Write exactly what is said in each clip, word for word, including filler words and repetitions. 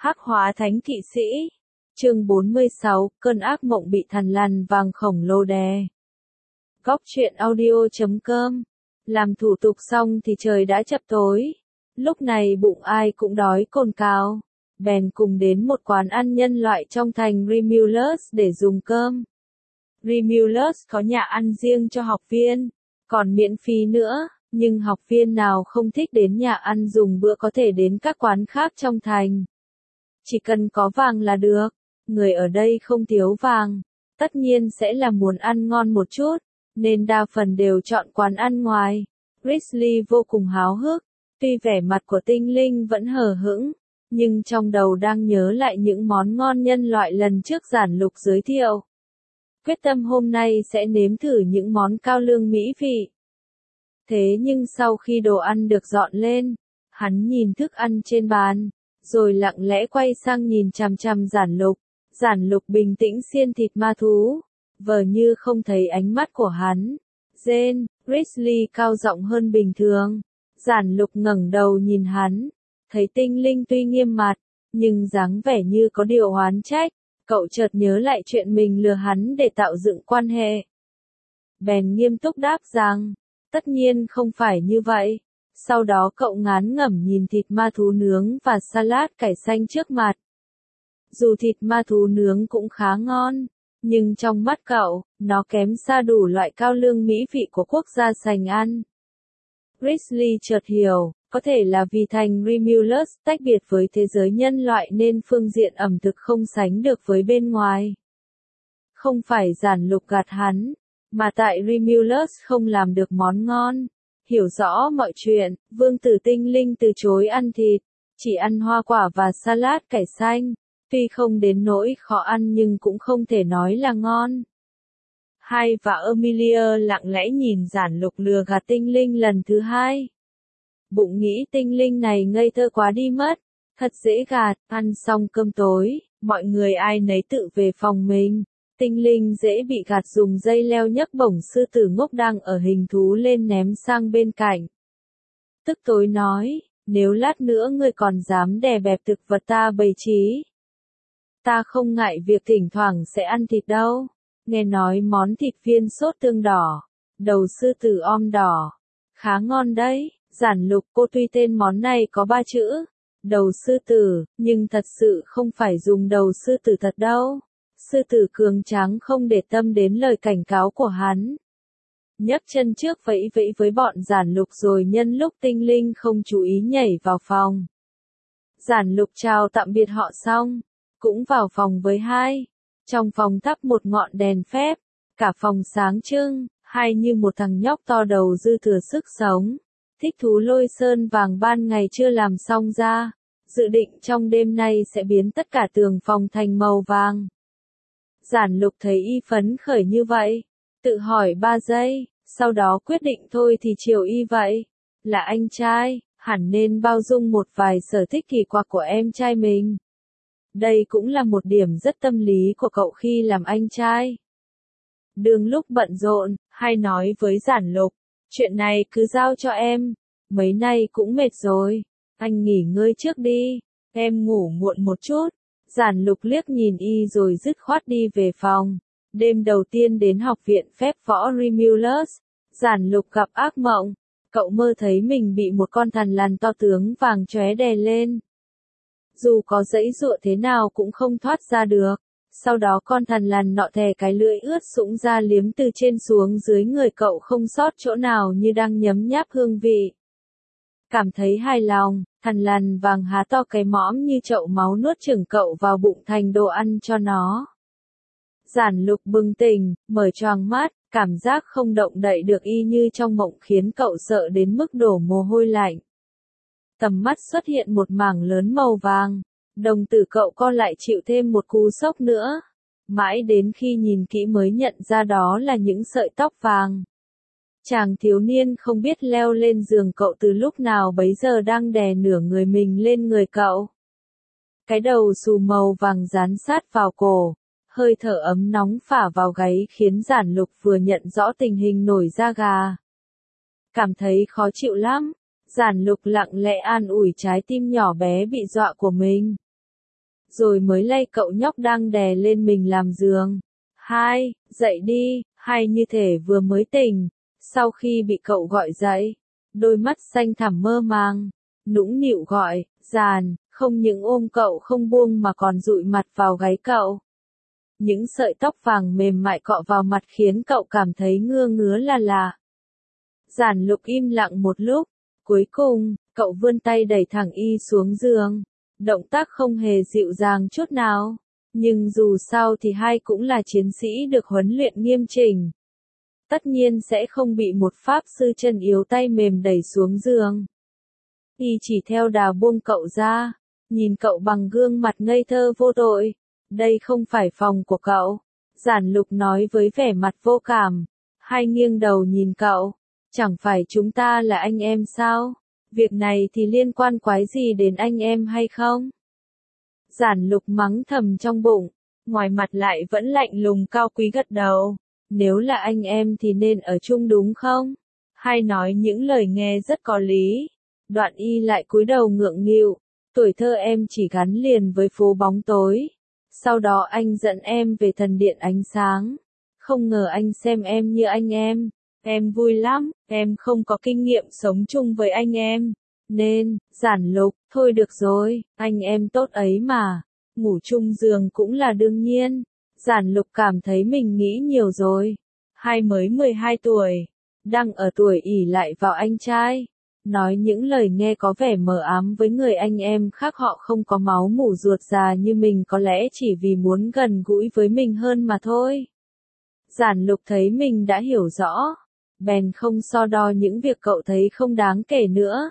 Hắc hóa thánh thị sĩ. Chương bốn mươi sáu, cơn ác mộng bị thằn lằn vàng khổng lồ đè. Góc truyện audio chấm com. Làm thủ tục xong thì trời đã chập tối. Lúc này bụng ai cũng đói cồn cào. Bèn cùng đến một quán ăn nhân loại trong thành Remulus để dùng cơm. Remulus có nhà ăn riêng cho học viên, còn miễn phí nữa, nhưng học viên nào không thích đến nhà ăn dùng bữa có thể đến các quán khác trong thành. Chỉ cần có vàng là được, người ở đây không thiếu vàng, tất nhiên sẽ là muốn ăn ngon một chút, nên đa phần đều chọn quán ăn ngoài. Grizzly vô cùng háo hức, tuy vẻ mặt của tinh linh vẫn hờ hững, nhưng trong đầu đang nhớ lại những món ngon nhân loại lần trước Giản Lục giới thiệu. Quyết tâm hôm nay sẽ nếm thử những món cao lương mỹ vị. Thế nhưng sau khi đồ ăn được dọn lên, hắn nhìn thức ăn trên bàn, rồi lặng lẽ quay sang nhìn chằm chằm Giản Lục. Giản Lục bình tĩnh xiên thịt ma thú, vờ như không thấy ánh mắt của hắn. Rên, Grizzly cao giọng hơn bình thường. Giản Lục ngẩng đầu nhìn hắn, thấy tinh linh tuy nghiêm mặt, nhưng dáng vẻ như có điều oán trách. Cậu chợt nhớ lại chuyện mình lừa hắn để tạo dựng quan hệ. Bèn nghiêm túc đáp rằng, tất nhiên không phải như vậy. Sau đó cậu ngán ngẩm nhìn thịt ma thú nướng và salad cải xanh trước mặt. Dù thịt ma thú nướng cũng khá ngon, nhưng trong mắt cậu, nó kém xa đủ loại cao lương mỹ vị của quốc gia sành ăn. Grizzly chợt hiểu, có thể là vì thành Remulus tách biệt với thế giới nhân loại nên phương diện ẩm thực không sánh được với bên ngoài. Không phải Giản Lục gạt hắn, mà tại Remulus không làm được món ngon. Hiểu rõ mọi chuyện, vương tử tinh linh từ chối ăn thịt, chỉ ăn hoa quả và salad cải xanh. Tuy không đến nỗi khó ăn nhưng cũng không thể nói là ngon. Hai và Emilia lặng lẽ nhìn Giản Lục lừa gạt tinh linh lần thứ hai. Bụng nghĩ tinh linh này ngây thơ quá đi mất, thật dễ gạt. Ăn xong cơm tối, mọi người ai nấy tự về phòng mình. Tinh linh dễ bị gạt dùng dây leo nhấc bổng sư tử ngốc đang ở hình thú lên ném sang bên cạnh. Tức tối nói, nếu lát nữa ngươi còn dám đè bẹp thực vật ta bày trí, ta không ngại việc thỉnh thoảng sẽ ăn thịt đâu. Nghe nói món thịt viên sốt tương đỏ, đầu sư tử om đỏ, khá ngon đấy. Giản Lục, cô tuy tên món này có ba chữ, đầu sư tử, nhưng thật sự không phải dùng đầu sư tử thật đâu. Sư tử cường tráng không để tâm đến lời cảnh cáo của hắn. Nhấc chân trước vẫy vẫy với bọn Giản Lục rồi nhân lúc tinh linh không chú ý nhảy vào phòng. Giản Lục chào tạm biệt họ xong, cũng vào phòng với hai. Trong phòng thắp một ngọn đèn phép, cả phòng sáng trưng, hai như một thằng nhóc to đầu dư thừa sức sống. Thích thú lôi sơn vàng ban ngày chưa làm xong ra, dự định trong đêm nay sẽ biến tất cả tường phòng thành màu vàng. Giản Lục thấy y phấn khởi như vậy, tự hỏi ba giây, sau đó quyết định thôi thì chiều y vậy. Là anh trai, hẳn nên bao dung một vài sở thích kỳ quặc của em trai mình. Đây cũng là một điểm rất tâm lý của cậu khi làm anh trai. Đương lúc bận rộn, hay nói với Giản Lục, chuyện này cứ giao cho em, mấy nay cũng mệt rồi, anh nghỉ ngơi trước đi, em ngủ muộn một chút. Giản Lục liếc nhìn y rồi dứt khoát đi về phòng. Đêm đầu tiên đến học viện phép võ Remulus, Giản Lục gặp ác mộng. Cậu mơ thấy mình bị một con thằn lằn to tướng vàng chóe đè lên. Dù có giãy giụa thế nào cũng không thoát ra được. Sau đó con thằn lằn nọ thè cái lưỡi ướt sũng ra liếm từ trên xuống dưới người cậu không sót chỗ nào như đang nhấm nháp hương vị. Cảm thấy hài lòng, thằn lằn vàng há to cái mõm như chậu máu nuốt chửng cậu vào bụng thành đồ ăn cho nó. Giản Lục bừng tỉnh, mở choàng mắt, cảm giác không động đậy được y như trong mộng khiến cậu sợ đến mức đổ mồ hôi lạnh. Tầm mắt xuất hiện một mảng lớn màu vàng, đồng tử cậu co lại chịu thêm một cú sốc nữa. Mãi đến khi nhìn kỹ mới nhận ra đó là những sợi tóc vàng. Chàng thiếu niên không biết leo lên giường cậu từ lúc nào bấy giờ đang đè nửa người mình lên người cậu. Cái đầu xù màu vàng dán sát vào cổ, hơi thở ấm nóng phả vào gáy khiến Giản Lục vừa nhận rõ tình hình nổi da gà. Cảm thấy khó chịu lắm, Giản Lục lặng lẽ an ủi trái tim nhỏ bé bị dọa của mình. rồi mới lay cậu nhóc đang đè lên mình làm giường. Hai, dậy đi, hay như thể vừa mới tỉnh. Sau khi bị cậu gọi dậy, đôi mắt xanh thẳm mơ màng, nũng nịu gọi, Giàn, không những ôm cậu không buông mà còn dụi mặt vào gáy cậu. Những sợi tóc vàng mềm mại cọ vào mặt khiến cậu cảm thấy ngưa ngứa là lạ. Giản Lục im lặng một lúc, cuối cùng, cậu vươn tay đẩy thẳng y xuống giường. Động tác không hề dịu dàng chút nào, nhưng dù sao thì hai cũng là chiến sĩ được huấn luyện nghiêm chỉnh. Tất nhiên sẽ không bị một pháp sư chân yếu tay mềm đẩy xuống giường. Y chỉ theo đà buông cậu ra, nhìn cậu bằng gương mặt ngây thơ vô tội. Đây không phải phòng của cậu, Giản Lục nói với vẻ mặt vô cảm. Hai nghiêng đầu nhìn cậu, chẳng phải chúng ta là anh em sao? Việc này thì liên quan quái gì đến anh em hay không? Giản Lục mắng thầm trong bụng, ngoài mặt lại vẫn lạnh lùng cao quý gật đầu. Nếu là anh em thì nên ở chung đúng không? Hai nói những lời nghe rất có lý. Đoạn y lại cúi đầu ngượng nghịu. Tuổi thơ em chỉ gắn liền với phố bóng tối. Sau đó anh dẫn em về thần điện ánh sáng. Không ngờ anh xem em như anh em. Em vui lắm, em không có kinh nghiệm sống chung với anh em. Nên, Giản Lục, thôi được rồi, anh em tốt ấy mà. Ngủ chung giường cũng là đương nhiên. Giản Lục cảm thấy mình nghĩ nhiều rồi. Hai mới mười hai tuổi, đang ở tuổi ỷ lại vào anh trai. Nói những lời nghe có vẻ mờ ám với người anh em khác họ không có máu mủ ruột già như mình có lẽ chỉ vì muốn gần gũi với mình hơn mà thôi. Giản Lục thấy mình đã hiểu rõ, bèn không so đo những việc cậu thấy không đáng kể nữa.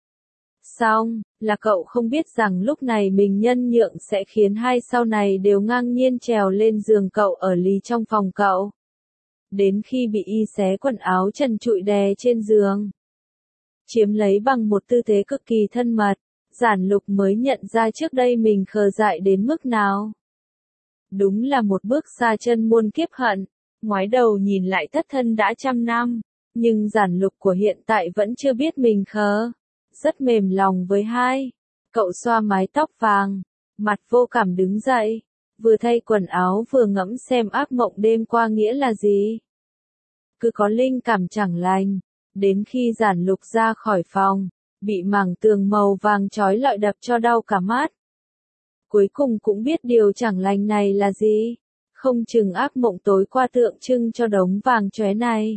Xong, là cậu không biết rằng lúc này mình nhân nhượng sẽ khiến hai sau này đều ngang nhiên trèo lên giường cậu ở lì trong phòng cậu. Đến khi bị y xé quần áo trần trụi đè trên giường, chiếm lấy bằng một tư thế cực kỳ thân mật, Giản Lục mới nhận ra trước đây mình khờ dại đến mức nào. Đúng là một bước xa chân muôn kiếp hận, ngoái đầu nhìn lại thất thân đã trăm năm, nhưng Giản Lục của hiện tại vẫn chưa biết mình khờ. Rất mềm lòng với hai. Cậu xoa mái tóc vàng, mặt vô cảm đứng dậy, vừa thay quần áo vừa ngẫm xem ác mộng đêm qua nghĩa là gì. Cứ có linh cảm chẳng lành, đến khi Giản Lục ra khỏi phòng, bị mảng tường màu vàng chói lọi đập cho đau cả mắt. Cuối cùng cũng biết điều chẳng lành này là gì, không chừng ác mộng tối qua tượng trưng cho đống vàng chóe này.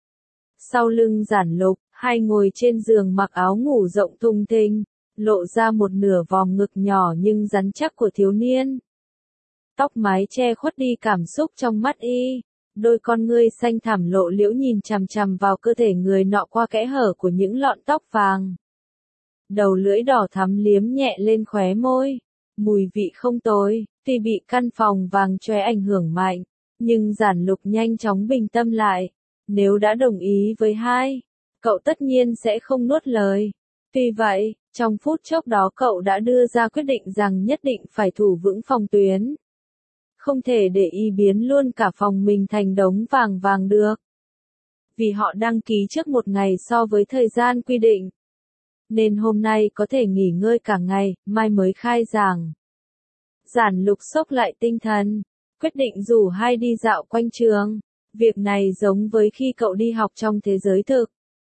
Sau lưng Giản Lục, hai ngồi trên giường mặc áo ngủ rộng thùng thình, lộ ra một nửa vòng ngực nhỏ nhưng rắn chắc của thiếu niên. Tóc mái che khuất đi cảm xúc trong mắt y, đôi con ngươi xanh thẳm lộ liễu nhìn chằm chằm vào cơ thể người nọ qua kẽ hở của những lọn tóc vàng. Đầu lưỡi đỏ thắm liếm nhẹ lên khóe môi, mùi vị không tồi, tuy bị căn phòng vàng chóe ảnh hưởng mạnh, nhưng Giản Lục nhanh chóng bình tâm lại. Nếu đã đồng ý với hai, cậu tất nhiên sẽ không nuốt lời. Tuy vậy, trong phút chốc đó cậu đã đưa ra quyết định rằng nhất định phải thủ vững phòng tuyến. Không thể để y biến luôn cả phòng mình thành đống vàng vàng được. Vì họ đăng ký trước một ngày so với thời gian quy định. Nên hôm nay có thể nghỉ ngơi cả ngày, mai mới khai giảng. Giản Lục xốc lại tinh thần, quyết định rủ hai đi dạo quanh trường. Việc này giống với khi cậu đi học trong thế giới thực.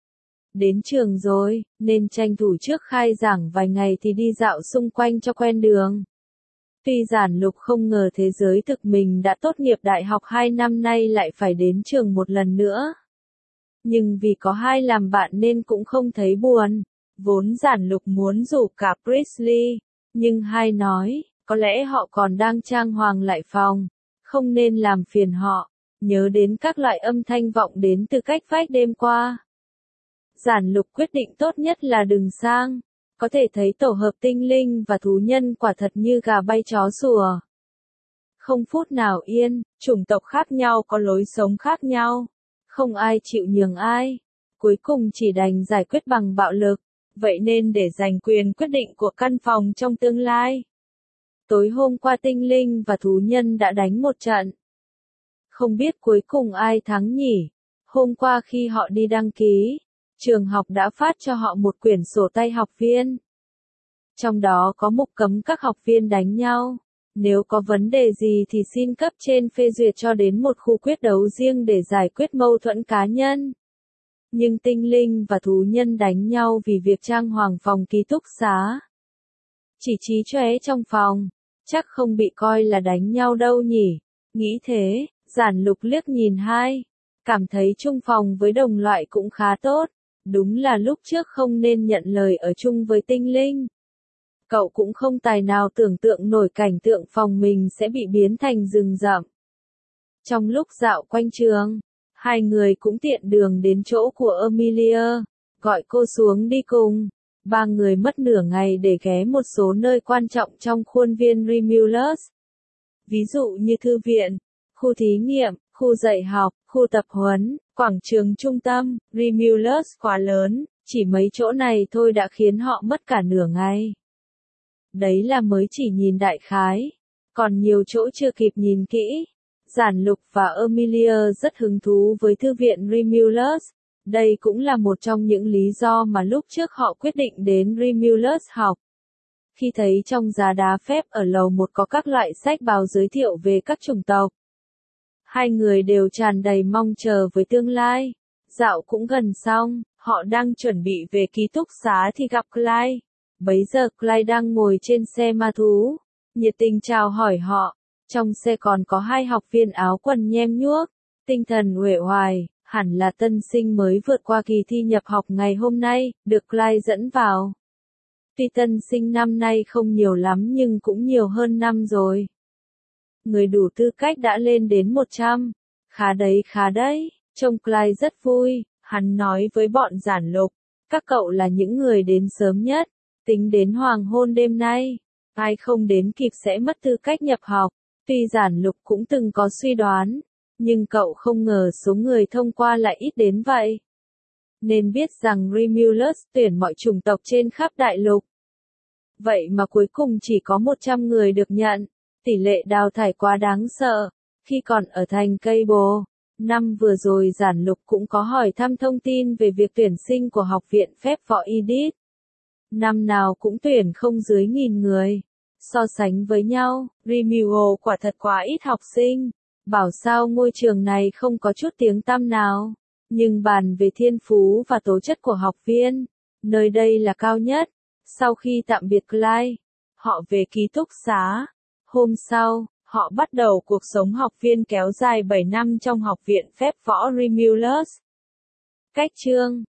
Đến trường rồi, nên tranh thủ trước khai giảng vài ngày thì đi dạo xung quanh cho quen đường. Tuy Giản Lục không ngờ thế giới thực mình đã tốt nghiệp đại học hai năm nay lại phải đến trường một lần nữa. Nhưng vì có hai làm bạn nên cũng không thấy buồn. Vốn Giản Lục muốn rủ cả Priestley, nhưng hai nói, có lẽ họ còn đang trang hoàng lại phòng, không nên làm phiền họ. Nhớ đến các loại âm thanh vọng đến từ cách vách đêm qua. Giản Lục quyết định tốt nhất là đừng sang. Có thể thấy tổ hợp tinh linh và thú nhân quả thật như gà bay chó sủa. Không phút nào yên, chủng tộc khác nhau có lối sống khác nhau. Không ai chịu nhường ai. Cuối cùng chỉ đành giải quyết bằng bạo lực. Vậy nên để giành quyền quyết định của căn phòng trong tương lai. Tối hôm qua tinh linh và thú nhân đã đánh một trận. Không biết cuối cùng ai thắng nhỉ? Hôm qua khi họ đi đăng ký, trường học đã phát cho họ một quyển sổ tay học viên. Trong đó có mục cấm các học viên đánh nhau. Nếu có vấn đề gì thì xin cấp trên phê duyệt cho đến một khu quyết đấu riêng để giải quyết mâu thuẫn cá nhân. Nhưng tinh linh và thú nhân đánh nhau vì việc trang hoàng phòng ký túc xá. Chỉ trí chóe trong phòng, chắc không bị coi là đánh nhau đâu nhỉ. Nghĩ thế, Giản Lục liếc nhìn hai, cảm thấy chung phòng với đồng loại cũng khá tốt. Đúng là lúc trước không nên nhận lời ở chung với tinh linh. Cậu cũng không tài nào tưởng tượng nổi cảnh tượng phòng mình sẽ bị biến thành rừng rậm. Trong lúc dạo quanh trường, hai người cũng tiện đường đến chỗ của Amelia, gọi cô xuống đi cùng. Ba người mất nửa ngày để ghé một số nơi quan trọng trong khuôn viên Remulus. Ví dụ như thư viện, khu thí nghiệm, khu dạy học, khu tập huấn, quảng trường trung tâm. Remulus quá lớn, chỉ mấy chỗ này thôi đã khiến họ mất cả nửa ngày. Đấy là mới chỉ nhìn đại khái, còn nhiều chỗ chưa kịp nhìn kỹ. Giản Lục và Amelia rất hứng thú với thư viện Remulus. Đây cũng là một trong những lý do mà lúc trước họ quyết định đến Remulus học. Khi thấy trong giá đá phép ở lầu một có các loại sách báo giới thiệu về các chủng tộc, hai người đều tràn đầy mong chờ với tương lai. Dạo cũng gần xong, họ đang chuẩn bị về ký túc xá thì gặp Clyde. Bấy giờ Clyde đang ngồi trên xe ma thú, nhiệt tình chào hỏi họ. Trong xe còn có hai học viên áo quần nhem nhuốc, tinh thần uể oải, hẳn là tân sinh mới vượt qua kỳ thi nhập học ngày hôm nay, được Clyde dẫn vào. Tuy tân sinh năm nay không nhiều lắm nhưng cũng nhiều hơn năm rồi. Người đủ tư cách đã lên đến một trăm. Khá đấy khá đấy, trông Clyde rất vui, hắn nói với bọn Giản Lục. Các cậu là những người đến sớm nhất, tính đến hoàng hôn đêm nay. Ai không đến kịp sẽ mất tư cách nhập học. Tuy Giản Lục cũng từng có suy đoán, nhưng cậu không ngờ số người thông qua lại ít đến vậy. Nên biết rằng Remulus tuyển mọi chủng tộc trên khắp đại lục. Vậy mà cuối cùng chỉ có một trăm người được nhận. Tỷ lệ đào thải quá đáng sợ. Khi còn ở thành Cable, năm vừa rồi Giản Lục cũng có hỏi thăm thông tin về việc tuyển sinh của học viện phép võ Edith. Năm nào cũng tuyển không dưới nghìn người. So sánh với nhau, Remule quả thật quá ít học sinh. Bảo sao ngôi trường này không có chút tiếng tăm nào. Nhưng bàn về thiên phú và tố chất của học viên, nơi đây là cao nhất. Sau khi tạm biệt Clyde, họ về ký túc xá. Hôm sau, họ bắt đầu cuộc sống học viên kéo dài bảy năm trong học viện phép võ Remulus. Cách chương